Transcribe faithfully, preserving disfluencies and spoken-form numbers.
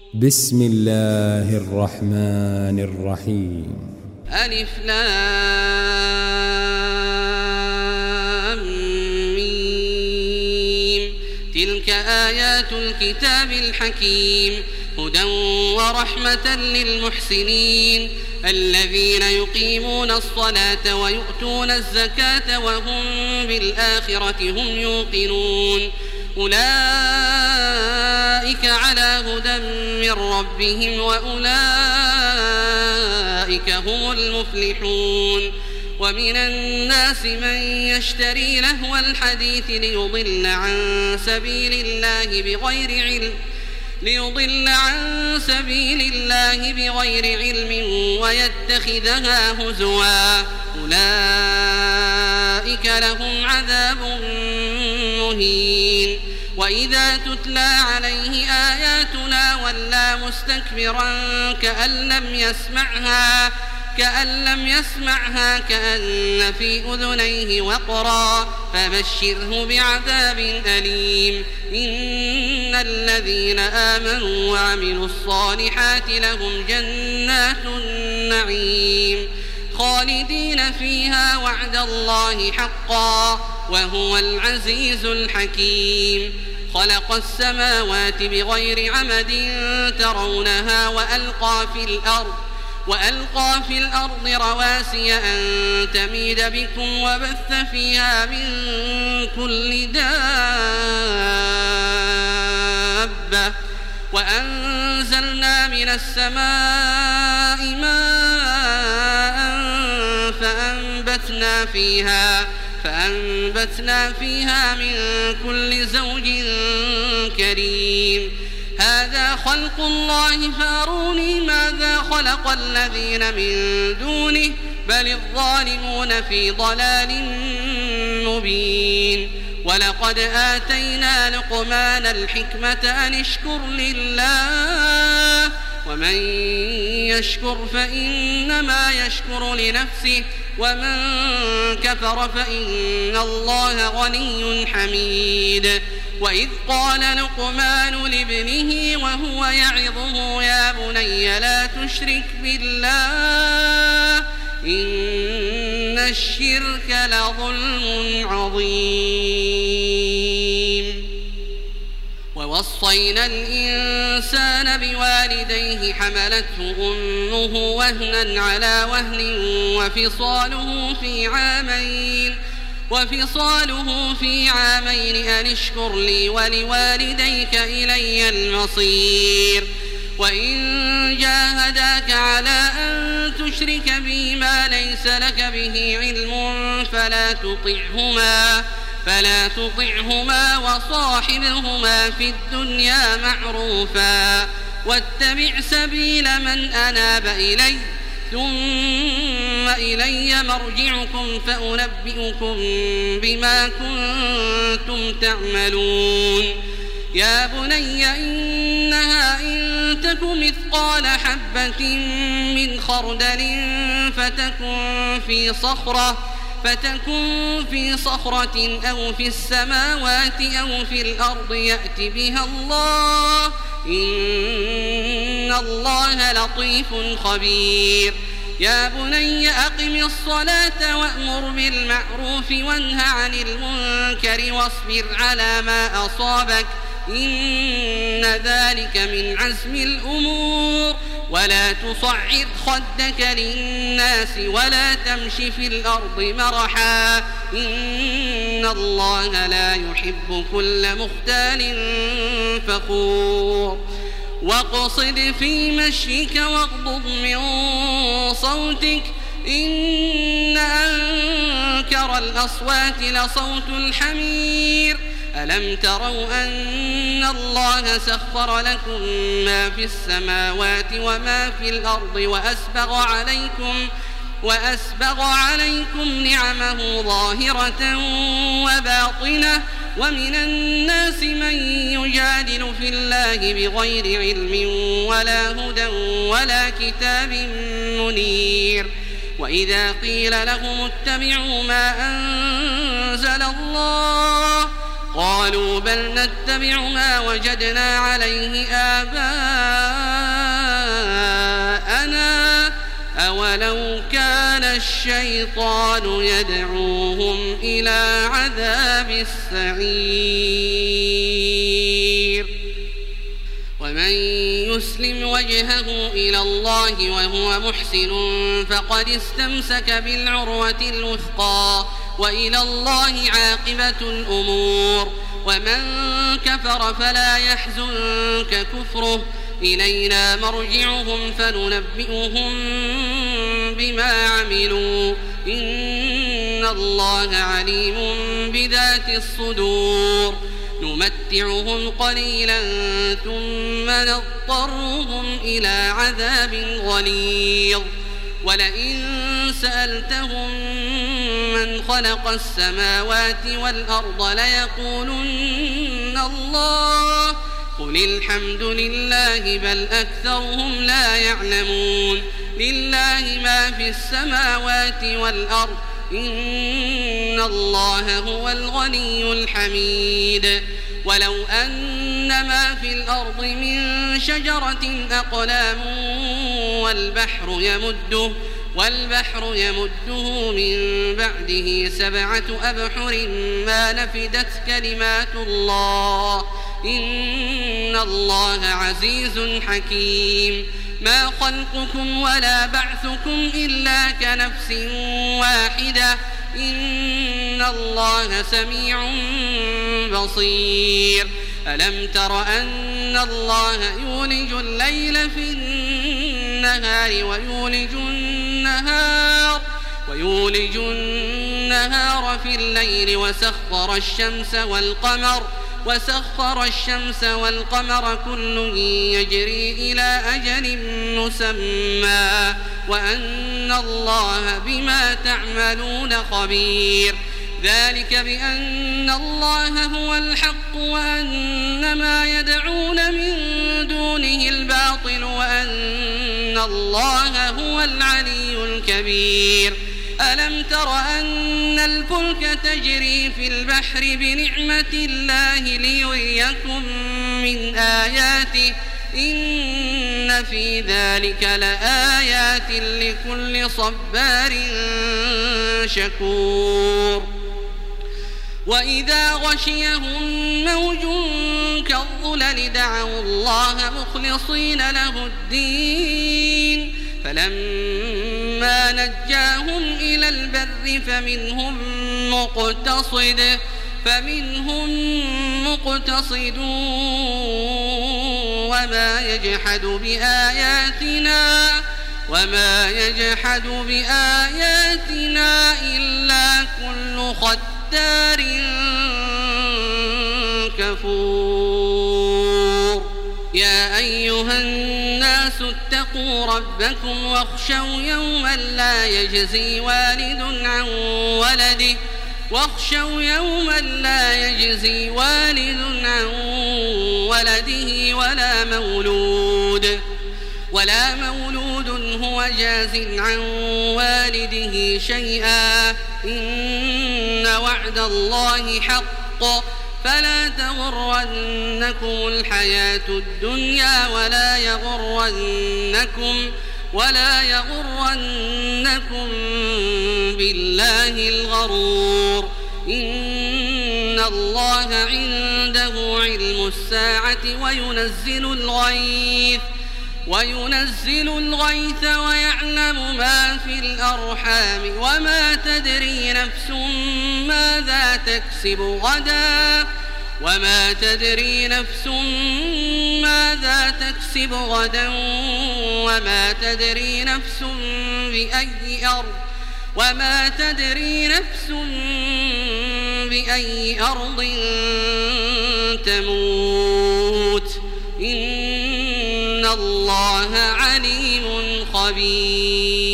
بسم الله الرحمن الرحيم. ألف لام ميم. تلك آيات الكتاب الحكيم هدى ورحمة للمحسنين الذين يقيمون الصلاة ويؤتون الزكاة وهم بالآخرة هم يوقنون أولئك على هدى من ربهم وأولئك هم المفلحون. ومن الناس من يشتري لهو الحديث ليضل عن سبيل الله بغير علم ليضل عن سبيل الله بغير علم ويتخذها هزوا أولئك لهم عذاب مهين. وإذا تتلى عليه آياتنا ولى مستكبرا كأن لم يسمعها كأن لم يسمعها كأن في أذنيه وقرا فبشره بعذاب أليم. إن الذين آمنوا وعملوا الصالحات لهم جنات النعيم خالدين فيها وعد الله حقا وهو العزيز الحكيم. خلق السماوات بغير عمد ترونها وألقى في الأرض وألقى في الأرض رواسي أن تميد بكم وبث فيها من كل دابة وأنزلنا من السماء ماء فأنبتنا فيها فأنبتنا فيها من كل زوج كريم. هذا خلق الله فاروني ماذا خلق الذين من دونه بل الظالمون في ضلال مبين. ولقد آتينا لقمان الحكمة أن اشكر لله ومن يشكر فإنما يشكر لنفسه ومن كفر فإن الله غني حميد. وإذ قال لقمان لابنه وهو يعظه يا بني لا تشرك بالله إن الشرك لظلم عظيم. ووصينا الإنسان بوالديه حملته أمه وهنا على وهن وفصاله في عامين وفصاله في عامين أن اشكر لي ولوالديك إلي المصير. وإن جاهداك على أن تشرك بي ما ليس لك به علم فلا تطعهما فلا تطعهما وصاحبهما في الدنيا معروفا واتبع سبيل من أناب إلي ثم إلي مرجعكم فأنبئكم بما كنتم تعملون. يا بني إنها إن تك مثقال حبة من خردل فتكن في صخرة فتكن في صخرة أو في السماوات أو في الأرض يأت بها الله إن الله لطيف خبير. يا بني أقم الصلاة وأمر بالمعروف وانه عن المنكر واصبر على ما أصابك إن ذلك من عزم الأمور. ولا تصعد خدك للناس ولا تمش في الأرض مرحا إن الله لا يحب كل مختال فخور. واقصد في مشيك واغضض من صوتك إن أنكر الأصوات لصوت الحمير. ألم تروا أن الله سخر لكم ما في السماوات وما في الأرض وأسبغ عليكم وأسبغ عليكم نعمه ظاهرة وباطنة ومن الناس من يجادل في الله بغير علم ولا هدى ولا كتاب منير. وإذا قيل لهم اتبعوا ما أنزل الله قالوا بل نتبع ما وجدنا عليه آباءنا ولو كان الشيطان يدعوهم إلى عذاب السعير. ومن يسلم وجهه إلى الله وهو محسن فقد استمسك بالعروة الوثقى وإلى الله عاقبة الأمور. ومن كفر فلا يحزنك كفره، إلينا مرجعهم فننبئهم بما عملوا، إن الله عليم بذات الصدور. نمتعهم قليلا ثم نضطرهم إلى عذاب غليظ. ولئن سألتهم من خلق السماوات والأرض ليقولن الله، قل الحمد لله بل أكثرهم لا يعلمون. لله ما في السماوات والأرض، إن الله هو الغني الحميد. ولو أن ما في الأرض من شجرة أقلام والبحر يمده والبحر يمده من بعده سبعة أبحر ما نفدت كلمات الله، إن الله عزيز حكيم. ما خلقكم ولا بعثكم إلا كنفس واحدة، إن الله سميع بصير. ألم تر أن الله يولج الليل في النهار ويولج النهار ويولج النهار في الليل وسخر الشمس والقمر وسخر الشمس والقمر كل يجري إلى أجل مسمى وأن الله بما تعملون خبير. ذلك بأن الله هو الحق وأن ما يدعون من دونه الباطل وأن الله هو العلي الكبير. ألم تر أن الفلك تجري في البحر بنعمة الله ليريكم من آياته، إن في ذلك لآيات لكل صبار شكور. وإذا غشيهم موج كالظلل دعوا الله مخلصين له الدين، فلما نجاهم إلى البر فمنهم مقتصد فمنهم مقتصد وما يجحد بآياتنا وما يجحد بآياتنا إلا كل ختار كفور. يا أيها الناس اتقوا ربكم واخشوا يوما لا يجزي والد عن ولده واخشوا يوما لا يجزي والد عن ولده ولا مولود ولا مولود هو جاز عن والده شيئا، إن وعد الله حق، فلا تغرنكم الحياة الدنيا ولا يغرنكم ولا يغرنكم بالله الغرور. إن الله عنده علم الساعة وينزل الغيث وينزل الغيث ويعلم ما في الأرحام وما تدري نفس ماذا تكسب غدا وما تدري نفس ماذا تكسب غدا وما تدري نفس بأي أرض وما تدري نفس بأي أرض تموت، إن الله عليم خبير. إن الله عليم خبير.